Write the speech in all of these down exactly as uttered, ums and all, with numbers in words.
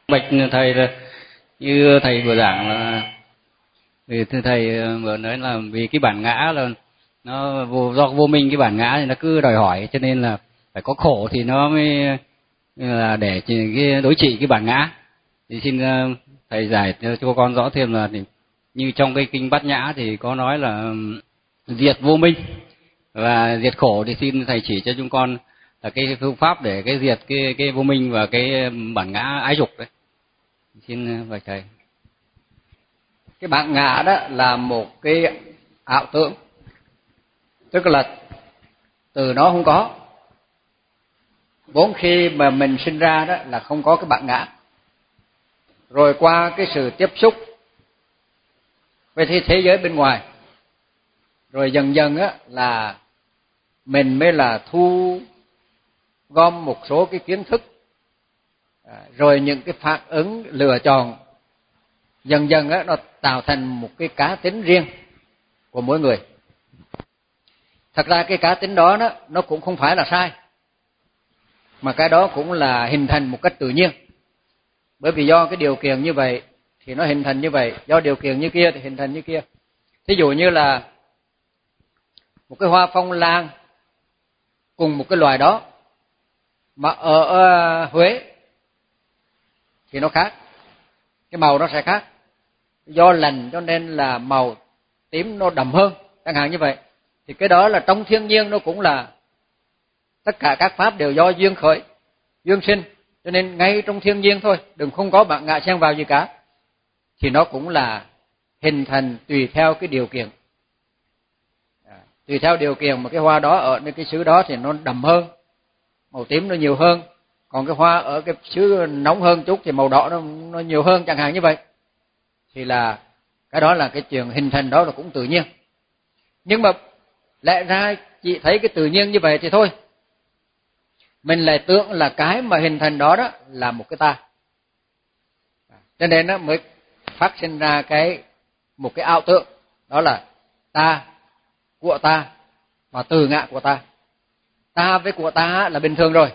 Bạch thầy là như thầy vừa giảng là vì thầy vừa nói là vì cái bản ngã là nó vô, do vô minh, cái bản ngã thì nó cứ đòi hỏi, cho nên là phải có khổ thì nó mới là để cái đối trị cái bản ngã. Thì xin thầy giải cho con rõ thêm là thì, như trong cái kinh Bát Nhã thì có nói là diệt vô minh và diệt khổ, thì xin thầy chỉ cho chúng con là cái phương pháp để cái diệt cái cái vô minh và cái bản ngã ái dục đấy. Xin bạch thầy. Cái bản ngã đó là một cái ảo tưởng, tức là từ nó không có. Vốn khi mà mình sinh ra đó là không có cái bản ngã, rồi qua cái sự tiếp xúc với thế, thế giới bên ngoài, rồi dần dần á là mình mới là thu gom một số cái kiến thức, rồi những cái phản ứng lựa chọn, dần dần á nó tạo thành một cái cá tính riêng của mỗi người. Thật ra cái cá tính đó, đó nó cũng không phải là sai, mà cái đó cũng là hình thành một cách tự nhiên. Bởi vì do cái điều kiện như vậy thì nó hình thành như vậy, do điều kiện như kia thì hình thành như kia. Thí dụ như là một cái hoa phong lan cùng một cái loài đó mà ở Huế thì nó khác, cái màu nó sẽ khác. Do lành cho nên là màu tím nó đậm hơn, chẳng hạn như vậy. Thì cái đó là trong thiên nhiên nó cũng là tất cả các pháp đều do duyên khởi, duyên sinh, cho nên ngay trong thiên nhiên thôi, đừng không có bản ngã xen vào gì cả, thì nó cũng là hình thành tùy theo cái điều kiện. À, tùy theo điều kiện mà cái hoa đó ở nơi cái xứ đó thì nó đậm hơn, màu tím nó nhiều hơn, còn cái hoa ở cái xứ nóng hơn chút thì màu đỏ nó, nó nhiều hơn, chẳng hạn như vậy. Thì là cái đó là cái chuyện hình thành đó là cũng tự nhiên. Nhưng mà lẽ ra chỉ thấy cái tự nhiên như vậy thì thôi, mình lại tưởng là cái mà hình thành đó đó là một cái ta, cho nên nó mới phát sinh ra cái một cái ảo tưởng, đó là ta, của ta và từ ngã của ta. Ta với của ta là bình thường rồi,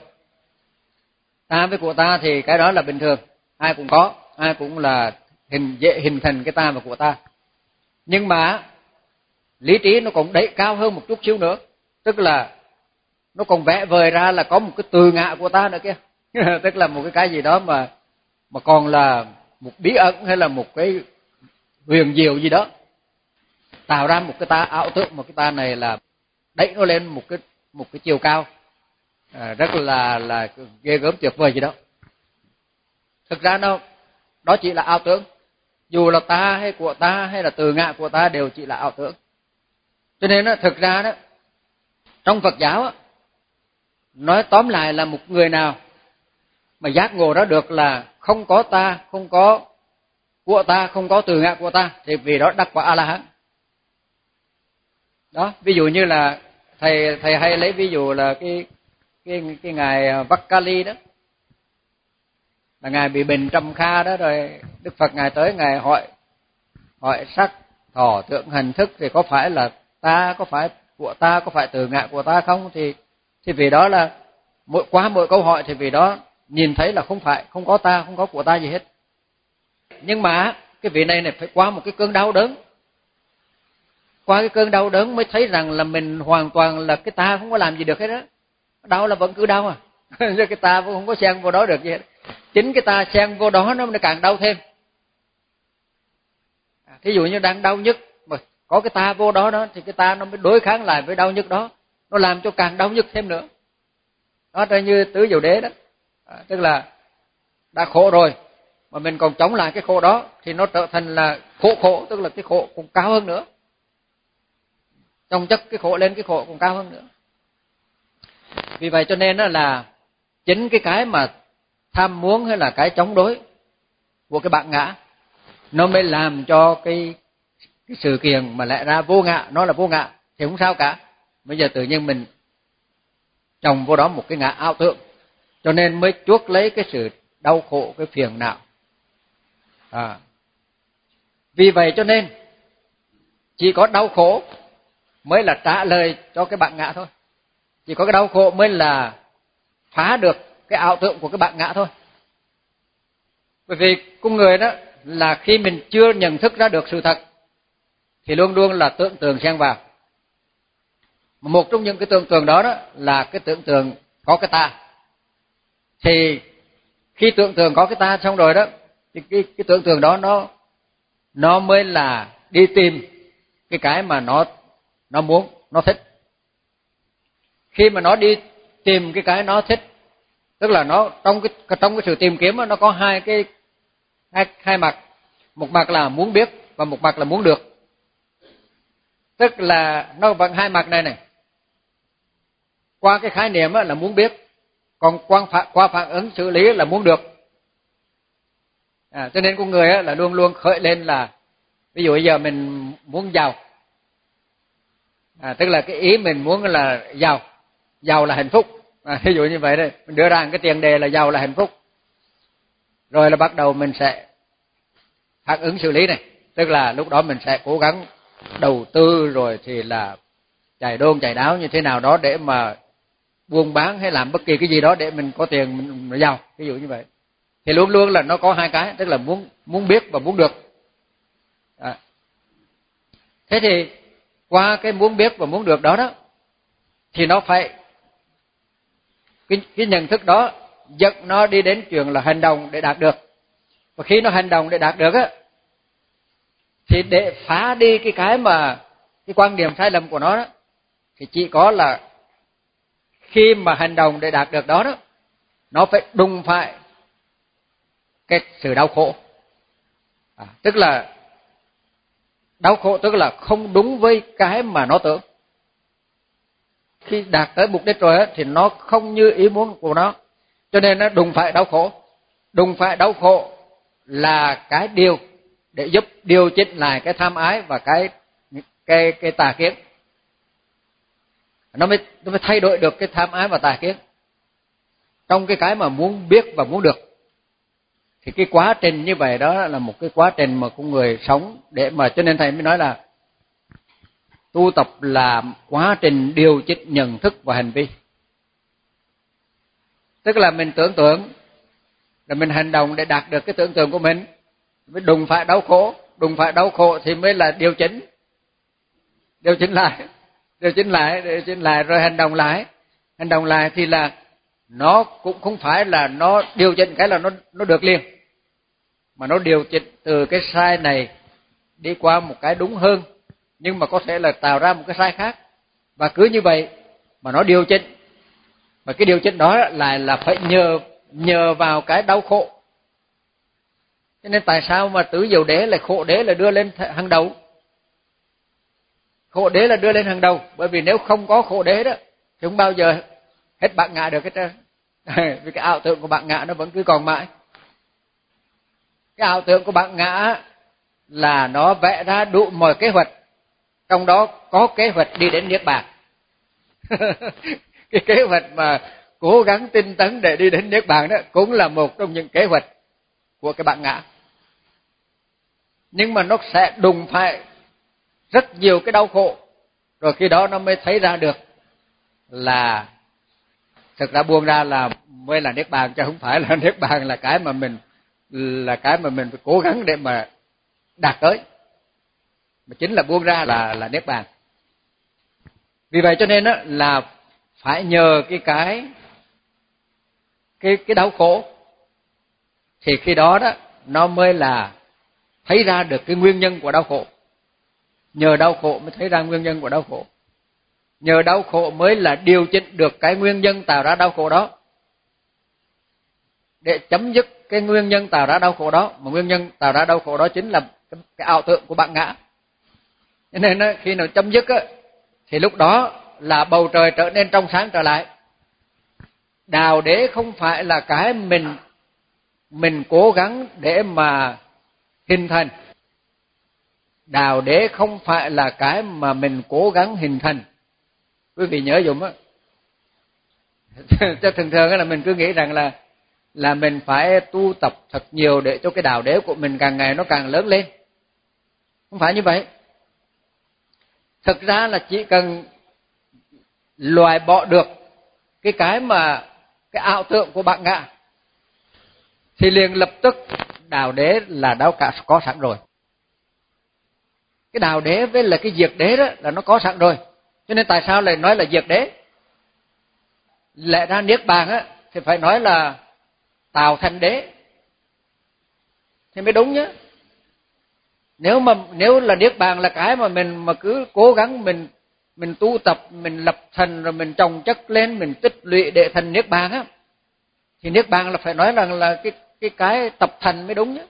ta với của ta thì cái đó là bình thường, ai cũng có, ai cũng là hình dễ hình thành cái ta và của ta. Nhưng mà lý trí nó cũng đẩy cao hơn một chút xíu nữa, tức là nó còn vẽ vời ra là có một cái từ ngã của ta nữa kia. Tức là một cái cái gì đó mà mà còn là một bí ẩn hay là một cái huyền diệu gì đó, tạo ra một cái ta ảo tưởng, một cái ta này là đẩy nó lên một cái một cái chiều cao à, rất là là ghê gớm tuyệt vời gì đó. Thực ra nó đó chỉ là ảo tưởng, dù là ta hay của ta hay là từ ngã của ta đều chỉ là ảo tưởng. Cho nên đó, thực ra đó trong Phật giáo đó, nói tóm lại là một người nào mà giác ngộ đó được là không có ta, không có của ta, không có từ ngã của ta, thì vì đó đắc quả A-la-hán. Đó, ví dụ như là thầy thầy hay lấy ví dụ là cái cái cái ngài Vakali đó, là ngài bị bệnh trầm kha đó, rồi Đức Phật ngài tới ngài hỏi hỏi sắc thọ tưởng hành thức thì có phải là ta, có phải của ta, có phải từ ngã của ta không, thì thì vì đó là mỗi qua mỗi câu hỏi thì vì đó nhìn thấy là không phải, không có ta, không có của ta gì hết. Nhưng mà cái vị này này phải qua một cái cơn đau đớn, qua cái cơn đau đớn mới thấy rằng là mình hoàn toàn là cái ta không có làm gì được hết đó, đau là vẫn cứ đau à. Cái ta cũng không có xen vô đó được gì hết, chính cái ta xen vô đó nó càng đau thêm. Thí dụ như đang đau nhức mà có cái ta vô đó đó thì cái ta nó mới đối kháng lại với đau nhức đó, nó làm cho càng đau nhức thêm nữa. Đó là như tứ diệu đế đó, à, tức là đã khổ rồi mà mình còn chống lại cái khổ đó thì nó trở thành là khổ khổ, tức là cái khổ cũng cao hơn nữa, chồng chất cái khổ lên cái khổ cũng cao hơn nữa. Vì vậy cho nên đó là chính cái cái mà tham muốn hay là cái chống đối của cái bản ngã nó mới làm cho cái cái sự kiện mà lẽ ra vô ngã, nó là vô ngã thì không sao cả. Bây giờ tự nhiên mình trồng vô đó một cái ngã ảo tưởng, cho nên mới chuốc lấy cái sự đau khổ, cái phiền não. À. Vì vậy cho nên chỉ có đau khổ mới là trả lời cho cái bản ngã thôi, chỉ có cái đau khổ mới là phá được cái ảo tưởng của cái bản ngã thôi. Bởi vì con người đó là khi mình chưa nhận thức ra được sự thật thì luôn luôn là tưởng tượng xen vào. Một trong những cái tưởng tượng đó, đó là cái tưởng tượng có cái ta. Thì khi tưởng tượng có cái ta xong rồi đó, thì cái, cái tưởng tượng đó nó nó mới là đi tìm cái cái mà nó nó muốn, nó thích. Khi mà nó đi tìm cái cái nó thích, tức là nó trong cái trong cái sự tìm kiếm đó, nó có hai cái hai hai mặt, một mặt là muốn biết và một mặt là muốn được. Tức là nó bằng hai mặt này này. Qua cái khái niệm là muốn biết, còn qua phản, qua phản ứng xử lý là muốn được. À, cho nên con người là luôn luôn khởi lên là, ví dụ bây giờ mình muốn giàu, à, tức là cái ý mình muốn là giàu, giàu là hạnh phúc. À, ví dụ như vậy đây, mình đưa ra cái tiền đề là giàu là hạnh phúc, rồi là bắt đầu mình sẽ phản ứng xử lý này, tức là lúc đó mình sẽ cố gắng đầu tư rồi thì là chạy đôn chạy đáo như thế nào đó để mà buôn bán hay làm bất kỳ cái gì đó để mình có tiền mình, mình giàu, ví dụ như vậy. Thì luôn luôn là nó có hai cái, tức là muốn muốn biết và muốn được. À. Thế thì qua cái muốn biết và muốn được đó đó thì nó phải cái, cái nhận thức đó dẫn nó đi đến chuyện là hành động để đạt được. Và khi nó hành động để đạt được á, thì để phá đi cái cái mà cái quan điểm sai lầm của nó đó, thì chỉ có là khi mà hành động để đạt được đó đó, nó phải đụng phải cái sự đau khổ. À, tức là đau khổ tức là không đúng với cái mà nó tưởng. Khi đạt tới mục đích rồi á, thì nó không như ý muốn của nó, cho nên nó đụng phải đau khổ. Đụng phải đau khổ là cái điều để giúp điều chỉnh lại cái tham ái và cái cái cái tà kiến. Nó mới nó mới thay đổi được cái tham ái và tà kiến trong cái cái mà muốn biết và muốn được. Thì cái quá trình như vậy đó là một cái quá trình mà con người sống để mà, cho nên thầy mới nói là tu tập là quá trình điều chỉnh nhận thức và hành vi. Tức là mình tưởng tượng là mình hành động để đạt được cái tưởng tượng của mình, mới đụng phải đau khổ, đụng phải đau khổ thì mới là điều chỉnh. Điều chỉnh lại, điều chỉnh lại, điều chỉnh lại rồi hành động lại. Hành động lại thì là nó cũng không phải là nó điều chỉnh cái là nó nó được liền, mà nó điều chỉnh từ cái sai này đi qua một cái đúng hơn, nhưng mà có thể là tạo ra một cái sai khác. Và cứ như vậy mà nó điều chỉnh. Và cái điều chỉnh đó lại là phải nhờ nhờ vào cái đau khổ. Cho nên tại sao mà tứ diệu đế lại khổ đế là đưa lên hàng đầu? Khổ đế là đưa lên hàng đầu, bởi vì nếu không có khổ đế đó thì không bao giờ hết bát ngã được hết trơn. Vì cái ảo tưởng của bát ngã nó vẫn cứ còn mãi. Cái ảo tưởng của bát ngã là nó vẽ ra đủ mọi kế hoạch, trong đó có kế hoạch đi đến niết bàn. Cái kế hoạch mà cố gắng tinh tấn để đi đến niết bàn đó cũng là một trong những kế hoạch của cái bát ngã. Nhưng mà nó sẽ đụng phải rất nhiều cái đau khổ, rồi khi đó nó mới thấy ra được là thực ra buông ra là mới là niết bàn, chứ không phải là niết bàn là cái mà mình là cái mà mình phải cố gắng để mà đạt tới, mà chính là buông ra là là niết bàn. Vì vậy cho nên đó là phải nhờ cái cái cái cái đau khổ thì khi đó đó nó mới là thấy ra được cái nguyên nhân của đau khổ. Nhờ đau khổ mới thấy ra nguyên nhân của đau khổ. Nhờ đau khổ mới là điều chỉnh được cái nguyên nhân tạo ra đau khổ đó, để chấm dứt cái nguyên nhân tạo ra đau khổ đó. Mà nguyên nhân tạo ra đau khổ đó chính là cái, cái ảo tưởng của bát ngã. Cho nên đó, khi nào chấm dứt á, thì lúc đó là bầu trời trở nên trong sáng trở lại. Đạo đế không phải là cái mình mình cố gắng để mà hình thành. Đạo đế không phải là cái mà mình cố gắng hình thành. Quý vị nhớ dùm á. Cho thường thường là mình cứ nghĩ rằng là là mình phải tu tập thật nhiều để cho cái đạo đế của mình càng ngày nó càng lớn lên. Không phải như vậy. Thực ra là chỉ cần loại bỏ được cái cái mà cái ảo tưởng của bát ngã thì liền lập tức đạo đế là đã cả có sẵn rồi. Cái đạo đế với là cái diệt đế đó là nó có sẵn rồi. Cho nên tại sao lại nói là diệt đế? Lẽ ra niết bàn á thì phải nói là tạo thành đế thì mới đúng nhá. Nếu mà nếu là niết bàn là cái mà mình mà cứ cố gắng mình mình tu tập, mình lập thành rồi mình trồng chất lên, mình tích lũy để thành niết bàn á, thì niết bàn là phải nói rằng là cái cái cái tập thành mới đúng nhá.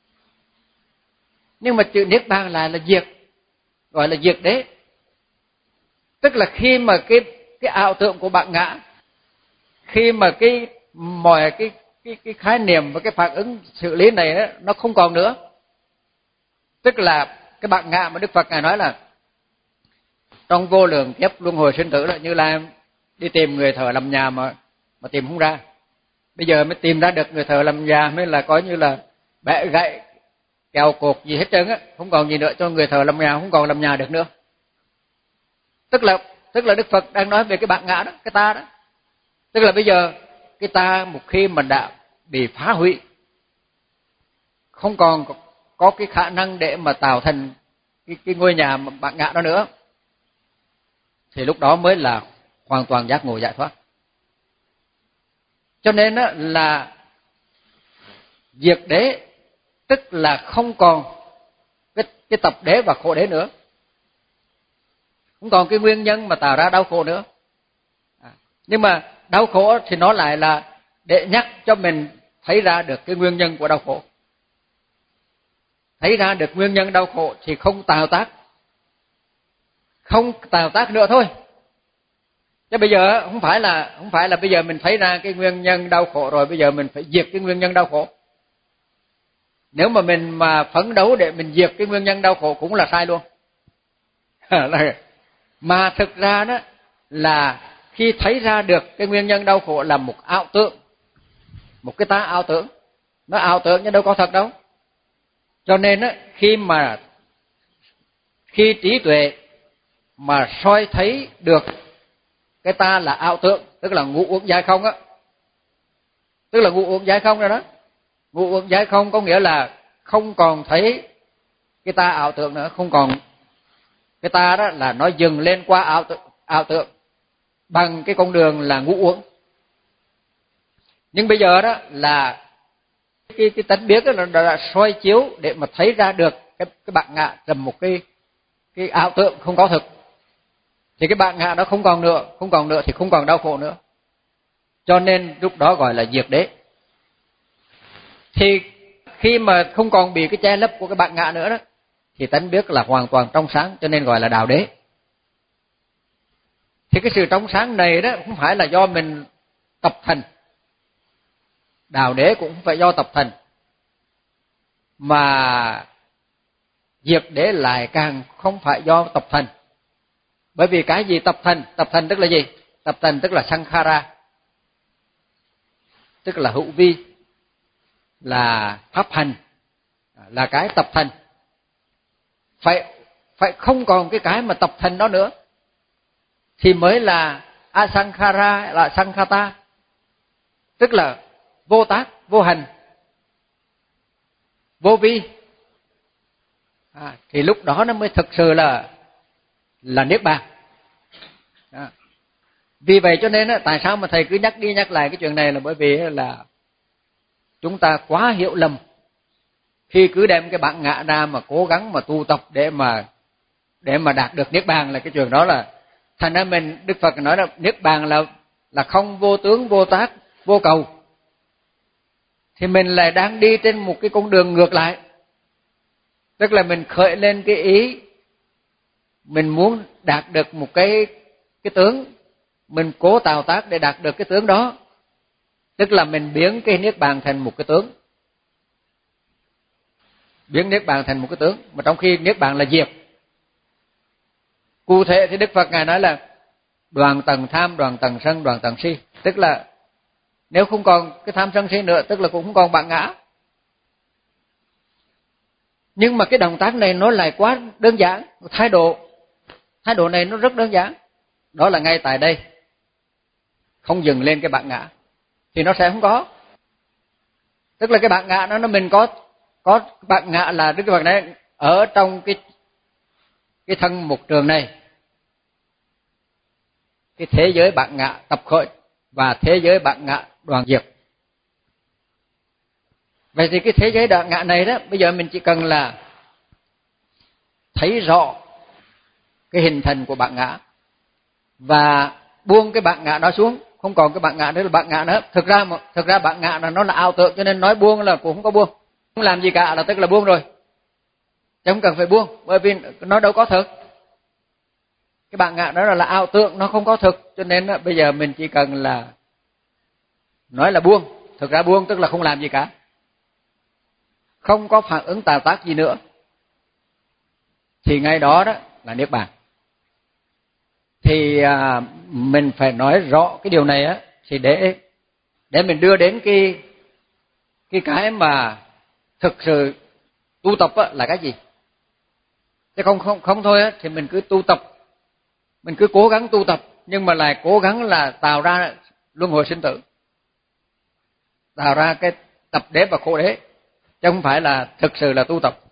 Nhưng mà chữ niết bàn là là diệt, gọi là diệt đế. Tức là khi mà cái cái ảo tưởng của bạn ngã, khi mà cái mọi cái cái cái khái niệm và cái phản ứng xử lý này đó, nó không còn nữa. Tức là cái bạn ngã mà Đức Phật ngài nói là trong vô lượng kiếp luân hồi sinh tử là Như Lai đi tìm người thợ làm nhà mà mà tìm không ra. Bây giờ mới tìm ra được người thợ làm nhà, mới là coi như là bẻ gãy kèo cột gì hết trơn á, không còn gì nữa, cho người thợ làm nhà không còn làm nhà được nữa. Tức là tức là Đức Phật đang nói về cái bạn ngã đó, cái ta đó. Tức là bây giờ cái ta một khi mà đã bị phá hủy, không còn có cái khả năng để mà tạo thành cái, cái ngôi nhà mà bạn ngã đó nữa, thì lúc đó mới là hoàn toàn giác ngộ giải thoát. Cho nên đó là diệt đế, tức là không còn cái, cái tập đế và khổ đế nữa, không còn cái nguyên nhân mà tạo ra đau khổ nữa. À, nhưng mà đau khổ thì nó lại là để nhắc cho mình thấy ra được cái nguyên nhân của đau khổ. Thấy ra được nguyên nhân đau khổ thì không tạo tác, không tạo tác nữa thôi. Chứ bây giờ không phải là không phải là bây giờ mình thấy ra cái nguyên nhân đau khổ rồi bây giờ mình phải diệt cái nguyên nhân đau khổ. Nếu mà mình mà phấn đấu để mình diệt cái nguyên nhân đau khổ cũng là sai luôn. Mà thực ra đó là khi thấy ra được cái nguyên nhân đau khổ là một ảo tưởng, một cái ta ảo tưởng, nó ảo tưởng nhưng đâu có thật đâu. Cho nên á, khi mà khi trí tuệ mà soi thấy được cái ta là ảo tưởng, tức là ngũ uẩn giải không á, tức là ngũ uẩn giải không rồi đó. Ngũ uẩn giải không có nghĩa là không còn thấy cái ta ảo tưởng nữa, không còn cái ta đó là nó dừng lên qua ảo tưởng, ảo tưởng bằng cái con đường là ngũ uẩn. Nhưng bây giờ đó là cái cái tánh biết đó nó đã soi chiếu để mà thấy ra được cái cái bạn ngã là một cái cái ảo tưởng không có thực, thì cái bạn ngã nó không còn nữa, không còn nữa thì không còn đau khổ nữa. Cho nên lúc đó gọi là diệt đế. Thì khi mà không còn bị cái che lấp của cái bạn ngã nữa đó, thì tánh biết là hoàn toàn trong sáng, cho nên gọi là đạo đế. Thì cái sự trong sáng này đó không phải là do mình tập thành, đạo đế cũng không phải do tập thành, mà diệt đế lại càng không phải do tập thành. Bởi vì cái gì tập thành? Tập thành tức là gì? Tập thành tức là sankhara, tức là hữu vi, là pháp hành, là cái tập thành. Phải phải không còn cái cái mà tập thành đó nữa thì mới là asankhara, là sankhata, tức là vô tác, vô hành, vô vi. À, thì lúc đó nó mới thực sự là là niết bàn. À, vì vậy cho nên á, tại sao mà thầy cứ nhắc đi nhắc lại cái chuyện này là bởi vì là chúng ta quá hiểu lầm khi cứ đem cái bản ngã ra mà cố gắng mà tu tập để mà để mà đạt được niết bàn, là cái chuyện đó là thành ra mình, Đức Phật nói là niết bàn là là không vô tướng, vô tác, vô cầu. Thì mình lại đang đi trên một cái con đường ngược lại. Tức là mình khởi lên cái ý mình muốn đạt được một cái cái tướng, mình cố tạo tác để đạt được cái tướng đó. Tức là mình biến cái niết bàn thành một cái tướng. Biến niết bàn thành một cái tướng, mà trong khi niết bàn là diệt. Cụ thể thì Đức Phật ngài nói là đoạn tầng tham, đoạn tầng sân, đoạn tầng si. Tức là nếu không còn cái tham sân si nữa, tức là cũng không còn bản ngã. Nhưng mà cái động tác này nó lại quá đơn giản, thái độ thái độ này nó rất đơn giản. Đó là ngay tại đây, không dừng lên cái bản ngã thì nó sẽ không có. Tức là cái bản ngã nó nó mình có có bạn ngạ là Đức Phật này ở trong cái cái thân một trường này, cái thế giới bạn ngạ tập khởi và thế giới bạn ngạ đoàn diệt. Vậy thì cái thế giới bạn ngạ này đó, bây giờ mình chỉ cần là thấy rõ cái hình thành của bạn ngạ và buông cái bạn ngạ đó xuống, không còn cái bạn ngạ nữa là bạn ngạ nữa. Thực ra thực ra bạn ngạ là nó là ảo tưởng, cho nên nói buông là cũng không có buông, không làm gì cả là tức là buông rồi, chứ không cần phải buông, bởi vì nó đâu có thực. Cái bạn ngạ đó là, là ảo tưởng, nó không có thực, cho nên bây giờ mình chỉ cần là nói là buông. Thực ra buông tức là không làm gì cả, không có phản ứng tạo tác gì nữa, thì ngay đó đó là niết bàn. Thì à, mình phải nói rõ cái điều này á, thì để để mình đưa đến cái cái cái mà thực sự tu tập á, là cái gì. Chứ không không không thôi á, thì mình cứ tu tập, mình cứ cố gắng tu tập nhưng mà lại cố gắng là tạo ra luân hồi sinh tử, tạo ra cái tập đế và khổ đế, chứ không phải là thực sự là tu tập.